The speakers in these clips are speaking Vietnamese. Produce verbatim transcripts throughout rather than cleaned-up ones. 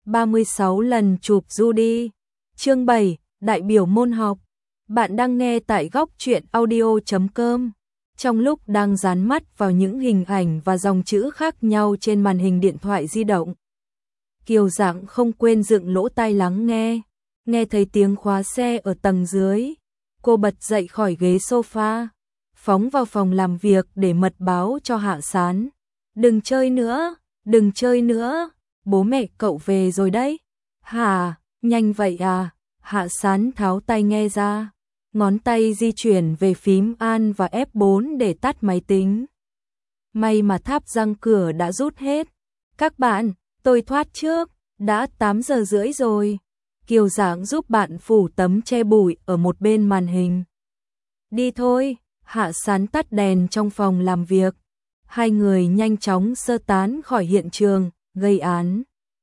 ba mươi sáu lần chụp Judy. Chương bảy, đại biểu môn học. Bạn đang nghe tại góc truyện audio chấm com. Trong lúc đang dán mắt vào những hình ảnh và dòng chữ khác nhau trên màn hình điện thoại di động, Kiều Dạng không quên dựng lỗ tai lắng nghe. Nghe thấy tiếng khóa xe ở tầng dưới, cô bật dậy khỏi ghế sofa, phóng vào phòng làm việc để mật báo cho Hạ Sán. Đừng chơi nữa, đừng chơi nữa, bố mẹ cậu về rồi đấy. Hả, nhanh vậy à? Hạ Sán tháo tai nghe ra, ngón tay di chuyển về phím An và ép bốn để tắt máy tính. May mà tháp răng cửa đã rút hết. Các bạn, tôi thoát trước, đã tám giờ rưỡi rồi. Kiều Dạng giúp bạn phủ tấm che bụi ở một bên màn hình. Đi thôi. Hạ Sán tắt đèn trong phòng làm việc. Hai người nhanh chóng sơ tán khỏi hiện trường gây án.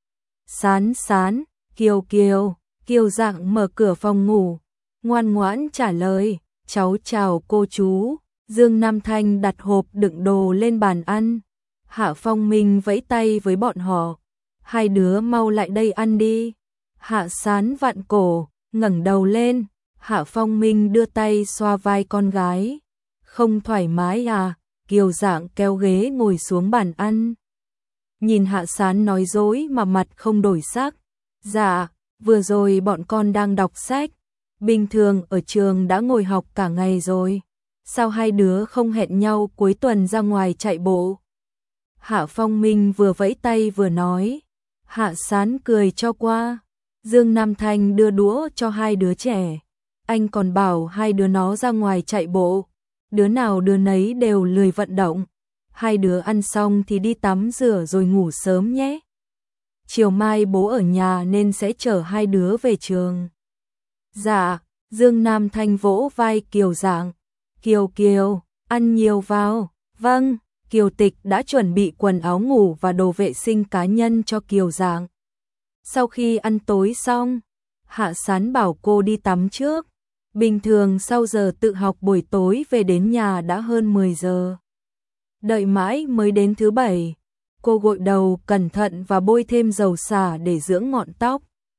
Sán Sán, Kiều Kiều. Kiều Dạng mở cửa phòng ngủ, ngoan ngoãn trả lời, cháu chào cô chú. Dương Nam Thanh đặt hộp đựng đồ lên bàn ăn. Hạ Phong Minh vẫy tay với bọn họ. Hai đứa mau lại đây ăn đi. Hạ Sán vặn cổ, ngẩng đầu lên. Hạ Phong Minh đưa tay xoa vai con gái. Không thoải mái à? Kiều Dạng kéo ghế ngồi xuống bàn ăn. Nhìn Hạ Sán nói dối mà mặt không đổi sắc. Dạ, vừa rồi bọn con đang đọc sách. Bình thường ở trường đã ngồi học cả ngày rồi. Sao hai đứa không hẹn nhau cuối tuần ra ngoài chạy bộ? Hạ Phong Minh vừa vẫy tay vừa nói. Hạ Sán cười cho qua. Dương Nam Thanh đưa đũa cho hai đứa trẻ. Anh còn bảo hai đứa nó ra ngoài chạy bộ. Đứa nào đứa nấy đều lười vận động. Hai đứa ăn xong thì đi tắm rửa rồi ngủ sớm nhé. Chiều mai bố ở nhà nên sẽ chở hai đứa về trường. Dạ, Dương Nam Thanh vỗ vai Kiều Dạng. Kiều Kiều, ăn nhiều vào. Vâng, Kiều Tịch đã chuẩn bị quần áo ngủ và đồ vệ sinh cá nhân cho Kiều Dạng. Sau khi ăn tối xong, Hạ Sán bảo cô đi tắm trước. Bình thường sau giờ tự học buổi tối về đến nhà đã hơn mười giờ. Đợi mãi mới đến thứ bảy. Cô gội đầu cẩn thận và bôi thêm dầu xả để dưỡng ngọn tóc.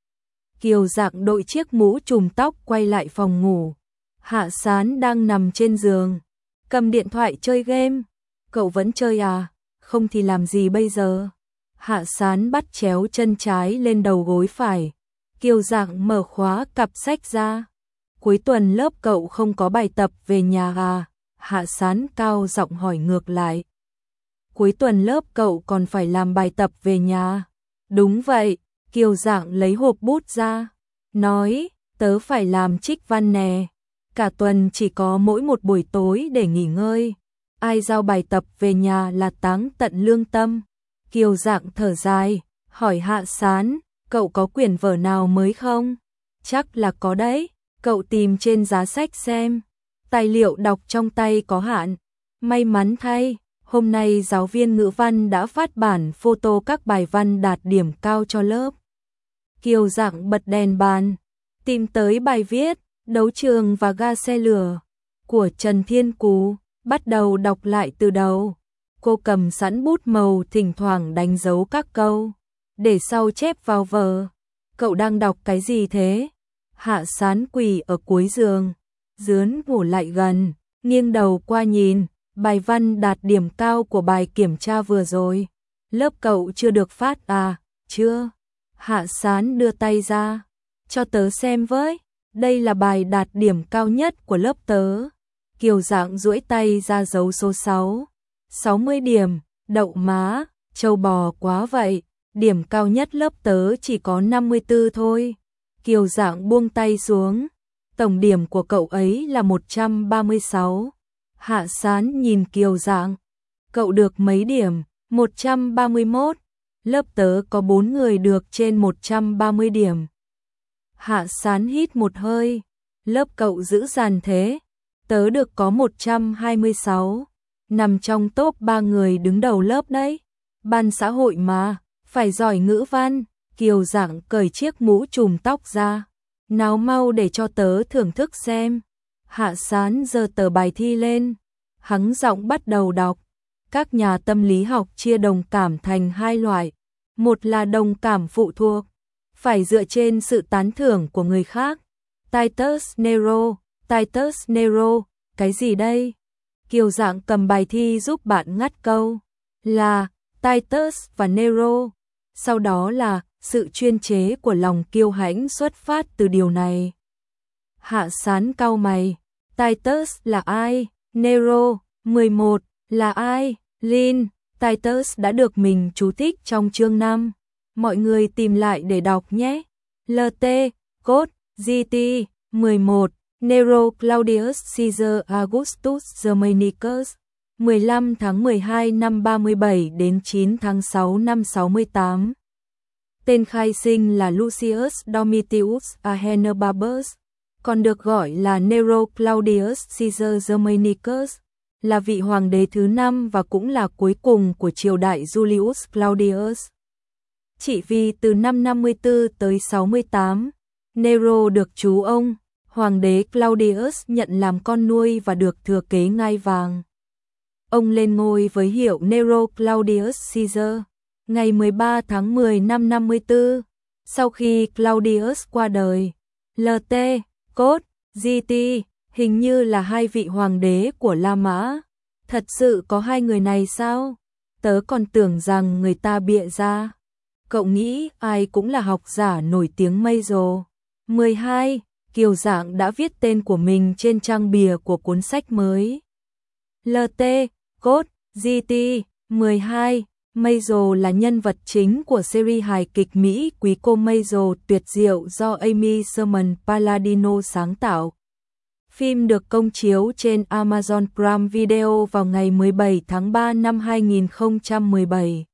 Kiều Dạng đội chiếc mũ trùm tóc quay lại phòng ngủ. Hạ Sán đang nằm trên giường, cầm điện thoại chơi game. Cậu vẫn chơi à? Không thì làm gì bây giờ? Hạ Sán bắt chéo chân trái lên đầu gối phải. Kiều Dạng mở khóa cặp sách ra. Cuối tuần lớp cậu không có bài tập về nhà à? Hạ Sán cao giọng hỏi ngược lại. Cuối tuần lớp cậu còn phải làm bài tập về nhà. Đúng vậy, Kiều Dạng lấy hộp bút ra. Nói, tớ phải làm trích văn nè. Cả tuần chỉ có mỗi một buổi tối để nghỉ ngơi. Ai giao bài tập về nhà là táng tận lương tâm. Kiều Dạng thở dài, hỏi Hạ Sán, cậu có quyển vở nào mới không? Chắc là có đấy, cậu tìm trên giá sách xem. Tài liệu đọc trong tay có hạn. May mắn thay, hôm nay giáo viên ngữ văn đã phát bản photo các bài văn đạt điểm cao cho lớp. Kiều Dạng bật đèn bàn, tìm tới bài viết Đấu trường và ga xe lửa của Trần Thiên Cú, bắt đầu đọc lại từ đầu. Cô cầm sẵn bút màu thỉnh thoảng đánh dấu các câu, để sau chép vào vở. Cậu đang đọc cái gì thế? Hạ Sán quỳ ở cuối giường, dướn ngủ lại gần, nghiêng đầu qua nhìn, bài văn đạt điểm cao của bài kiểm tra vừa rồi. Lớp cậu chưa được phát à? Chưa. Hạ Sán đưa tay ra, cho tớ xem với. Đây là bài đạt điểm cao nhất của lớp tớ. Kiều Dạng duỗi tay ra dấu số sáu. sáu mươi điểm, đậu má, trâu bò quá vậy. Điểm cao nhất lớp tớ chỉ có năm mươi tư thôi. Kiều Dạng buông tay xuống. Tổng điểm của cậu ấy là một trăm ba mươi sáu. Hạ Sán nhìn Kiều Dạng. Cậu được mấy điểm? một trăm ba mươi mốt. Lớp tớ có bốn người được trên một trăm ba mươi điểm. Hạ Sán hít một hơi. Lớp cậu dữ dằn thế. Tớ được có một trăm hai mươi sáu. Nằm trong top ba người đứng đầu lớp đấy. Ban xã hội mà, phải giỏi ngữ văn. Kiều Dạng cởi chiếc mũ trùm tóc ra. Nào mau để cho tớ thưởng thức xem. Hạ Sán giơ tờ bài thi lên. Hắng giọng bắt đầu đọc. Các nhà tâm lý học chia đồng cảm thành hai loại. Một là đồng cảm phụ thuộc, phải dựa trên sự tán thưởng của người khác. Titus Nero, Titus Nero, cái gì đây? Kiều Dạng cầm bài thi giúp bạn ngắt câu. Là Titus và Nero. Sau đó là sự chuyên chế của lòng kiêu hãnh xuất phát từ điều này. Hạ Sán cau mày. Titus là ai? Nero, mười một, là ai? Lin, Titus đã được mình chú thích trong chương năm. Mọi người tìm lại để đọc nhé. lờ tê, Code, giê tê, mười một, Nero Claudius Caesar Augustus Germanicus, mười lăm tháng mười hai năm ba mươi bảy đến chín tháng sáu năm sáu mươi tám. Tên khai sinh là Lucius Domitius Ahenobarbus, còn được gọi là Nero Claudius Caesar Germanicus, là vị hoàng đế thứ năm và cũng là cuối cùng của triều đại Julius Claudius. Chỉ vì từ năm năm mươi tư tới sáu mươi tám, Nero được chú ông, hoàng đế Claudius nhận làm con nuôi và được thừa kế ngai vàng. Ông lên ngôi với hiệu Nero Claudius Caesar ngày mười ba tháng mười năm năm mươi tư, sau khi Claudius qua đời. lờ tê, Code, giê tê, hình như là hai vị hoàng đế của La Mã. Thật sự có hai người này sao? Tớ còn tưởng rằng người ta bịa ra. Cậu nghĩ ai cũng là học giả nổi tiếng mây rồ. mười hai. Kiều Dạng đã viết tên của mình trên trang bìa của cuốn sách mới. lờ tê, Code, giê tê, mười hai. Maisel là nhân vật chính của series hài kịch Mỹ Quý cô Maisel tuyệt diệu do Amy Sherman Palladino sáng tạo. Phim được công chiếu trên Amazon Prime Video vào ngày mười bảy tháng ba năm hai nghìn không trăm mười bảy.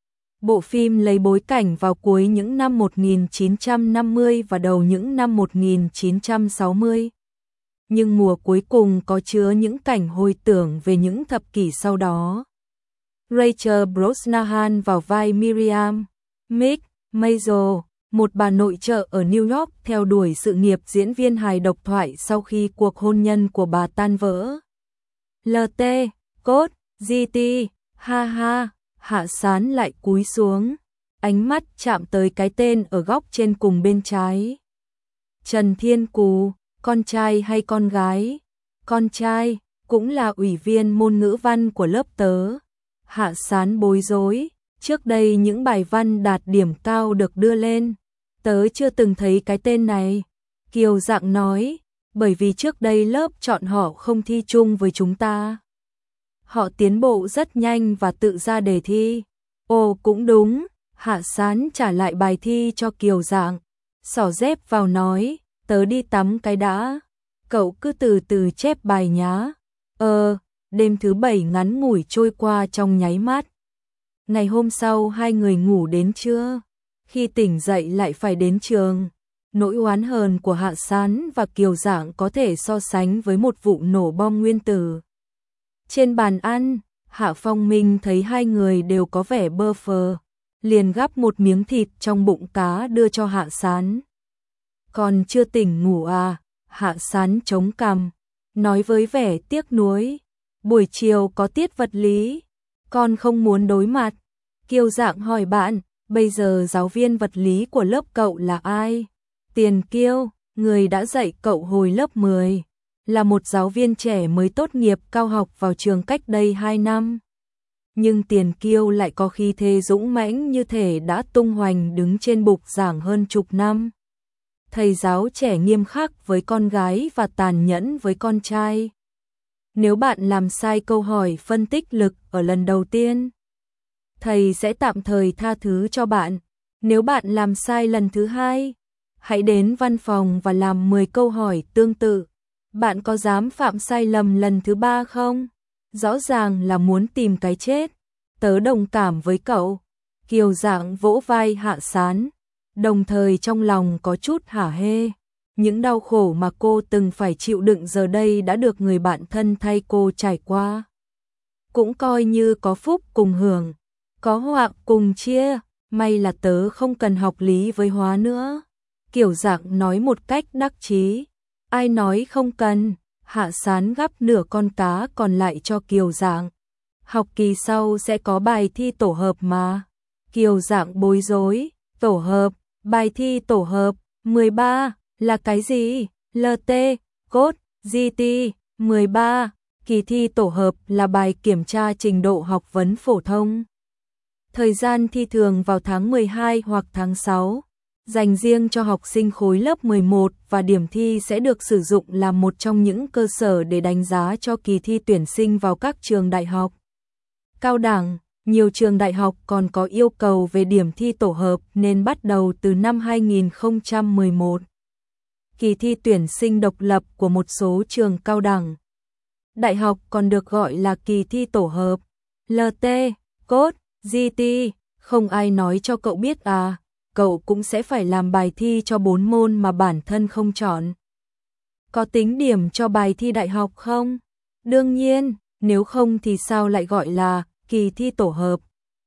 Bộ phim lấy bối cảnh vào cuối những năm một nghìn chín trăm năm mươi và đầu những năm một nghìn chín trăm sáu mươi. Nhưng mùa cuối cùng có chứa những cảnh hồi tưởng về những thập kỷ sau đó. Rachel Brosnahan vào vai Miriam, Mick Maisel, một bà nội trợ ở New York theo đuổi sự nghiệp diễn viên hài độc thoại sau khi cuộc hôn nhân của bà tan vỡ. lờ tê, Code, giê tê, ha ha, Hạ Sán lại cúi xuống, ánh mắt chạm tới cái tên ở góc trên cùng bên trái. Trần Thiên Cù, con trai hay con gái? Con trai, cũng là ủy viên môn ngữ văn của lớp tớ. Hạ Sán bối rối, trước đây những bài văn đạt điểm cao được đưa lên, tớ chưa từng thấy cái tên này. Kiều Dạng nói, bởi vì trước đây lớp chọn họ không thi chung với chúng ta. Họ tiến bộ rất nhanh và tự ra đề thi. Ồ cũng đúng, Hạ Sán trả lại bài thi cho Kiều Dạng, xỏ dép vào nói, tớ đi tắm cái đã, cậu cứ từ từ chép bài nhá. Ờ, đêm thứ bảy ngắn ngủi trôi qua trong nháy mắt. Ngày hôm sau hai người ngủ đến trưa, khi tỉnh dậy lại phải đến trường. Nỗi oán hờn của Hạ Sán và Kiều Dạng có thể so sánh với một vụ nổ bom nguyên tử. Trên bàn ăn, Hạ Phong Minh thấy hai người đều có vẻ bơ phờ, liền gắp một miếng thịt trong bụng cá đưa cho Hạ Sán. Còn chưa tỉnh ngủ à? Hạ Sán chống cằm, nói với vẻ tiếc nuối. Buổi chiều có tiết vật lý, con không muốn đối mặt. Kiều Dạng hỏi bạn, bây giờ giáo viên vật lý của lớp cậu là ai? Tiền Kiêu, người đã dạy cậu hồi lớp mười, là một giáo viên trẻ mới tốt nghiệp cao học vào trường cách đây hai năm. Nhưng Tiền Kiêu lại có khí thế dũng mãnh như thể đã tung hoành đứng trên bục giảng hơn chục năm. Thầy giáo trẻ nghiêm khắc với con gái và tàn nhẫn với con trai. Nếu bạn làm sai câu hỏi phân tích lực ở lần đầu tiên, thầy sẽ tạm thời tha thứ cho bạn. Nếu bạn làm sai lần thứ hai, hãy đến văn phòng và làm mười câu hỏi tương tự. Bạn có dám phạm sai lầm lần thứ ba không? Rõ ràng là muốn tìm cái chết. Tớ đồng cảm với cậu. Kiều Dạng vỗ vai Hạ Sán, đồng thời trong lòng có chút hả hê. Những đau khổ mà cô từng phải chịu đựng giờ đây đã được người bạn thân thay cô trải qua. Cũng coi như có phúc cùng hưởng, có họa cùng chia, may là tớ không cần học lý với hóa nữa. Kiều Dạng nói một cách đắc chí. Ai nói không cần? Hạ Sán gắp nửa con cá còn lại cho Kiều Dạng. Học kỳ sau sẽ có bài thi tổ hợp mà. Kiều Dạng bối rối, tổ hợp, Bài thi tổ hợp. mười ba. Là cái gì? lờ tê, code, giê tê. mười ba. Kỳ thi tổ hợp là bài kiểm tra trình độ học vấn phổ thông. Thời gian thi thường vào tháng mười hai hoặc tháng sáu, dành riêng cho học sinh khối lớp mười một và điểm thi sẽ được sử dụng là một trong những cơ sở để đánh giá cho kỳ thi tuyển sinh vào các trường đại học. Cao đẳng, nhiều trường đại học còn có yêu cầu về điểm thi tổ hợp nên bắt đầu từ năm hai nghìn không trăm mười một. Kỳ thi tuyển sinh độc lập của một số trường cao đẳng đại học còn được gọi là kỳ thi tổ hợp. lờ tê, code, giê tê, không ai nói cho cậu biết à, cậu cũng sẽ phải làm bài thi cho bốn môn mà bản thân không chọn. Có tính điểm cho bài thi đại học không? Đương nhiên, nếu không thì sao lại gọi là kỳ thi tổ hợp.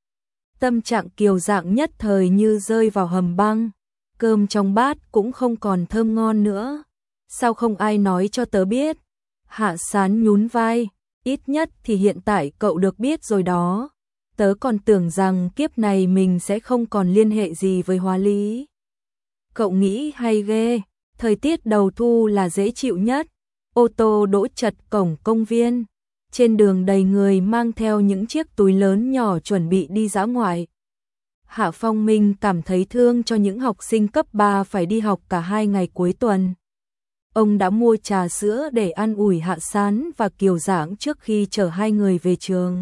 Tâm trạng Kiều Dạng nhất thời như rơi vào hầm băng, cơm trong bát cũng không còn thơm ngon nữa. Sao không ai nói cho tớ biết? Hạ Sán nhún vai, ít nhất thì hiện tại cậu được biết rồi đó. Tớ còn tưởng rằng kiếp này mình sẽ không còn liên hệ gì với hóa lý. Cậu nghĩ hay ghê, thời tiết đầu thu là dễ chịu nhất. Ô tô đỗ chật cổng công viên, trên đường đầy người mang theo những chiếc túi lớn nhỏ chuẩn bị đi dã ngoại. Hạ Phong Minh cảm thấy thương cho những học sinh cấp ba phải đi học cả hai ngày cuối tuần. Ông đã mua trà sữa để an ủi Hạ Sán và Kiều Dạng trước khi chở hai người về trường.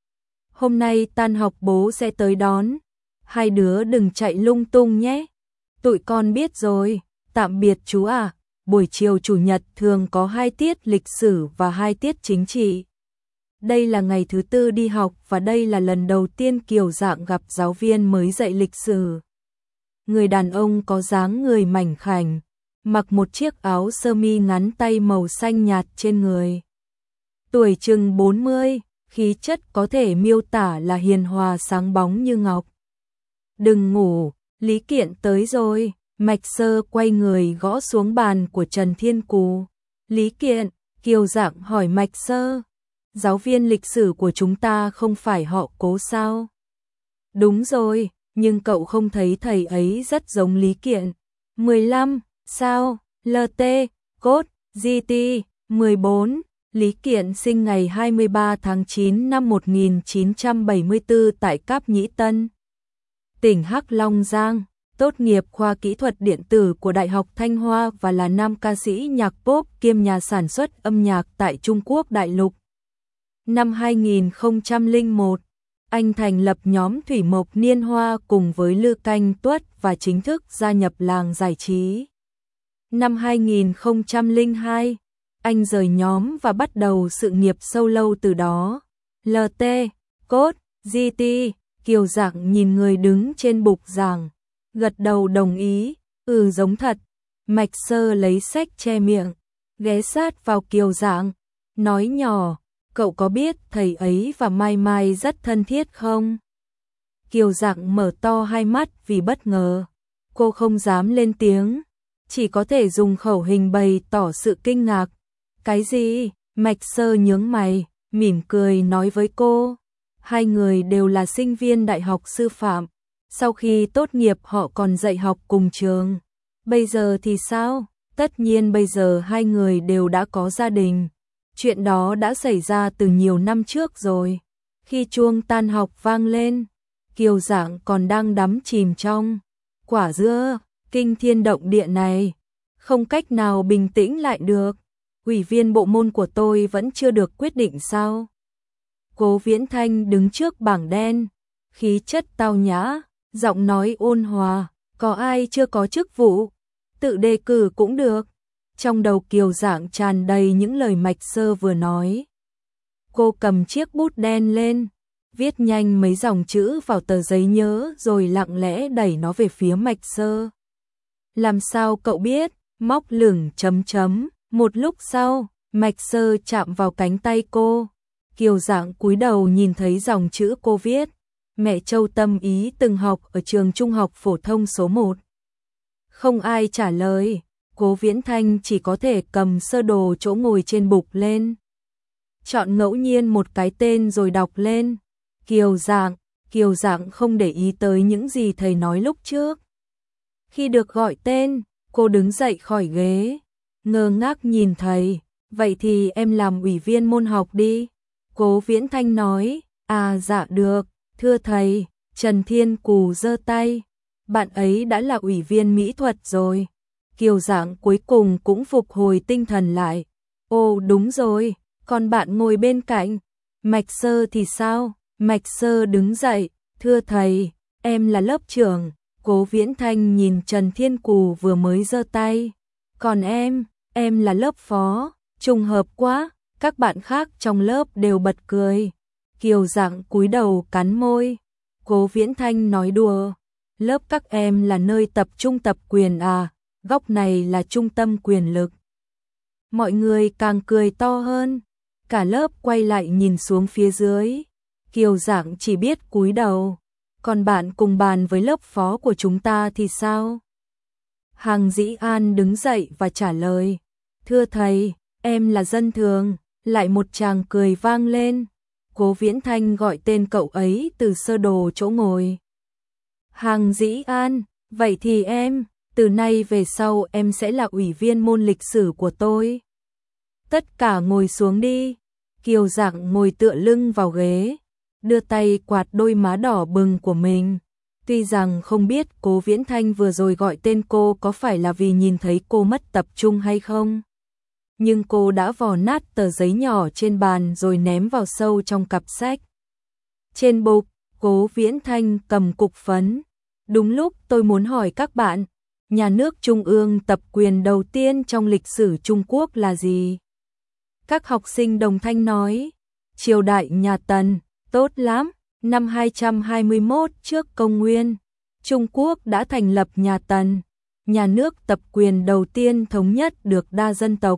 Hôm nay tan học bố sẽ tới đón, hai đứa đừng chạy lung tung nhé. Tụi con biết rồi, tạm biệt chú à. Buổi chiều chủ nhật thường có hai tiết lịch sử và hai tiết chính trị. Đây là ngày thứ tư đi học và đây là lần đầu tiên Kiều Dạng gặp giáo viên mới dạy lịch sử. Người đàn ông có dáng người mảnh khảnh, mặc một chiếc áo sơ mi ngắn tay màu xanh nhạt trên người. Tuổi chừng bốn mươi, khí chất có thể miêu tả là hiền hòa sáng bóng như ngọc. Đừng ngủ, Lý Kiện tới rồi. Mạch Sơ quay người gõ xuống bàn của Trần Thiên Cú. Lý Kiện, Kiều Dạng hỏi Mạch Sơ, giáo viên lịch sử của chúng ta không phải họ Cố sao? Đúng rồi, nhưng cậu không thấy thầy ấy rất giống Lý Kiện. mười lăm, sao? lờ tê, code, giê tê, mười bốn. Lý Kiện sinh ngày hai mươi ba tháng chín năm một nghìn chín trăm bảy mươi tư tại Cáp Nhĩ Tân, tỉnh Hắc Long Giang. Tốt nghiệp khoa kỹ thuật điện tử của Đại học Thanh Hoa và là nam ca sĩ nhạc pop kiêm nhà sản xuất âm nhạc tại Trung Quốc đại lục. Năm hai nghìn không trăm lẻ một, anh thành lập nhóm Thủy Mộc Niên Hoa cùng với Lư Canh Tuất và chính thức gia nhập làng giải trí. Năm hai nghìn không trăm lẻ hai, anh rời nhóm và bắt đầu sự nghiệp solo từ đó. lờ tê, code, giê tê, Kiều Dạng nhìn người đứng trên bục giảng, gật đầu đồng ý, ừ giống thật. Mạch Sơ lấy sách che miệng, ghé sát vào Kiều Dạng, nói nhỏ, cậu có biết thầy ấy và Mai Mai rất thân thiết không? Kiều Dạng mở to hai mắt vì bất ngờ, cô không dám lên tiếng, chỉ có thể dùng khẩu hình bày tỏ sự kinh ngạc. Cái gì? Mạch Sơ nhướng mày, mỉm cười nói với cô, hai người đều là sinh viên đại học sư phạm. Sau khi tốt nghiệp họ còn dạy học cùng trường. Bây giờ thì sao? Tất nhiên bây giờ hai người đều đã có gia đình. Chuyện đó đã xảy ra từ nhiều năm trước rồi. Khi chuông tan học vang lên, Kiều Dạng còn đang đắm chìm trong quả dưa kinh thiên động địa này, không cách nào bình tĩnh lại được. Ủy viên bộ môn của tôi vẫn chưa được quyết định sao? Cố Viễn Thanh đứng trước bảng đen, khí chất tao nhã, giọng nói ôn hòa, có ai chưa có chức vụ? Tự đề cử cũng được. Trong đầu Kiều Dạng tràn đầy những lời Mạch Sơ vừa nói. Cô cầm chiếc bút đen lên, viết nhanh mấy dòng chữ vào tờ giấy nhớ rồi lặng lẽ đẩy nó về phía Mạch Sơ. Làm sao cậu biết? Móc lửng chấm chấm. Một lúc sau, Mạch Sơ chạm vào cánh tay cô. Kiều Dạng cúi đầu nhìn thấy dòng chữ cô viết. Mẹ Châu Tâm Ý từng học ở trường trung học phổ thông số một. Không ai trả lời, Cố Viễn Thanh chỉ có thể cầm sơ đồ chỗ ngồi trên bục lên. Chọn ngẫu nhiên một cái tên rồi đọc lên. Kiều Dạng, Kiều Dạng không để ý tới những gì thầy nói lúc trước. Khi được gọi tên, cô đứng dậy khỏi ghế, ngơ ngác nhìn thầy. Vậy thì em làm ủy viên môn học đi. Cố Viễn Thanh nói. À dạ được, thưa thầy. Trần Thiên Cù giơ tay. Bạn ấy đã là ủy viên mỹ thuật rồi. Kiều Giảng cuối cùng cũng phục hồi tinh thần lại. Ồ đúng rồi, còn bạn ngồi bên cạnh. Mạch Sơ thì sao? Mạch Sơ đứng dậy. Thưa thầy, em là lớp trưởng. Cố Viễn Thanh nhìn Trần Thiên Cù vừa mới giơ tay. Còn em, em là lớp phó. Trùng hợp quá, các bạn khác trong lớp đều bật cười. Kiều Giảng cúi đầu cắn môi. Cố Viễn Thanh nói đùa. Lớp các em là nơi tập trung tập quyền à, góc này là trung tâm quyền lực. Mọi người càng cười to hơn. Cả lớp quay lại nhìn xuống phía dưới. Kiều Giảng chỉ biết cúi đầu. Còn bạn cùng bàn với lớp phó của chúng ta thì sao? Hàng Dĩ An đứng dậy và trả lời. Thưa thầy, em là dân thường. Lại một tràng cười vang lên. Cố Viễn Thanh gọi tên cậu ấy từ sơ đồ chỗ ngồi. Hàng Dĩ An, vậy thì em, từ nay về sau em sẽ là ủy viên môn lịch sử của tôi. Tất cả ngồi xuống đi. Kiều Giảng ngồi tựa lưng vào ghế, đưa tay quạt đôi má đỏ bừng của mình. Tuy rằng không biết Cố Viễn Thanh vừa rồi gọi tên cô có phải là vì nhìn thấy cô mất tập trung hay không. Nhưng cô đã vò nát tờ giấy nhỏ trên bàn rồi ném vào sâu trong cặp sách. Trên bục, Cố Viễn Thanh cầm cục phấn. Đúng lúc tôi muốn hỏi các bạn, nhà nước trung ương tập quyền đầu tiên trong lịch sử Trung Quốc là gì? Các học sinh đồng thanh nói, triều đại nhà Tần, tốt lắm, năm hai trăm hai mươi mốt trước công nguyên, Trung Quốc đã thành lập nhà Tần, nhà nước tập quyền đầu tiên thống nhất được đa dân tộc.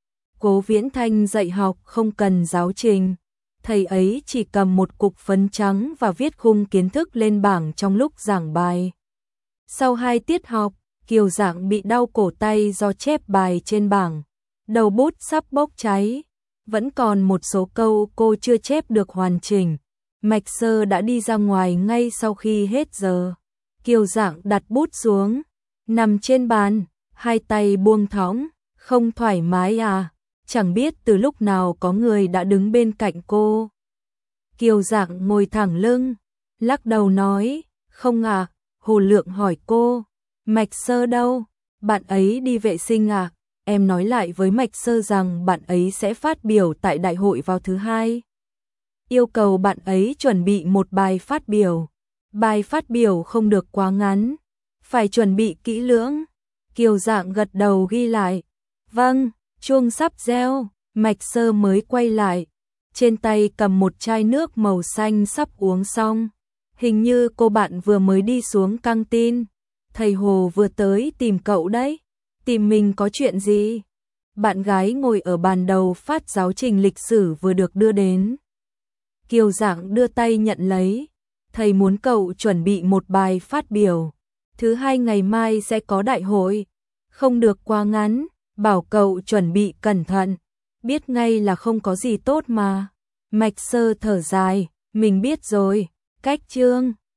Cố Viễn Thanh dạy học không cần giáo trình, thầy ấy chỉ cầm một cục phấn trắng và viết khung kiến thức lên bảng trong lúc giảng bài. Sau hai tiết học, Kiều Giảng bị đau cổ tay do chép bài trên bảng, đầu bút sắp bốc cháy, vẫn còn một số câu cô chưa chép được hoàn chỉnh. Mạch Sơ đã đi ra ngoài ngay sau khi hết giờ. Kiều Giảng đặt bút xuống, nằm trên bàn, hai tay buông thõng, không thoải mái à? Chẳng biết từ lúc nào có người đã đứng bên cạnh cô. Kiều Giảng ngồi thẳng lưng, lắc đầu nói, không à. Hồ Lượng hỏi cô, Mạch Sơ đâu? Bạn ấy đi vệ sinh à? Em nói lại với Mạch Sơ rằng bạn ấy sẽ phát biểu tại đại hội vào thứ hai. Yêu cầu bạn ấy chuẩn bị một bài phát biểu. Bài phát biểu không được quá ngắn, phải chuẩn bị kỹ lưỡng. Kiều Giảng gật đầu ghi lại. Vâng, chuông sắp reo, Mạch Sơ mới quay lại. Trên tay cầm một chai nước màu xanh sắp uống xong. Hình như cô bạn vừa mới đi xuống căng tin. Thầy Hồ vừa tới tìm cậu đấy. Tìm mình có chuyện gì? Bạn gái ngồi ở bàn đầu phát giáo trình lịch sử vừa được đưa đến. Kiều Giảng đưa tay nhận lấy. Thầy muốn cậu chuẩn bị một bài phát biểu. Thứ hai ngày mai sẽ có đại hội. Không được quá ngắn, bảo cậu chuẩn bị cẩn thận. Biết ngay là không có gì tốt mà. Mạch Sơ thở dài, mình biết rồi. Cách chương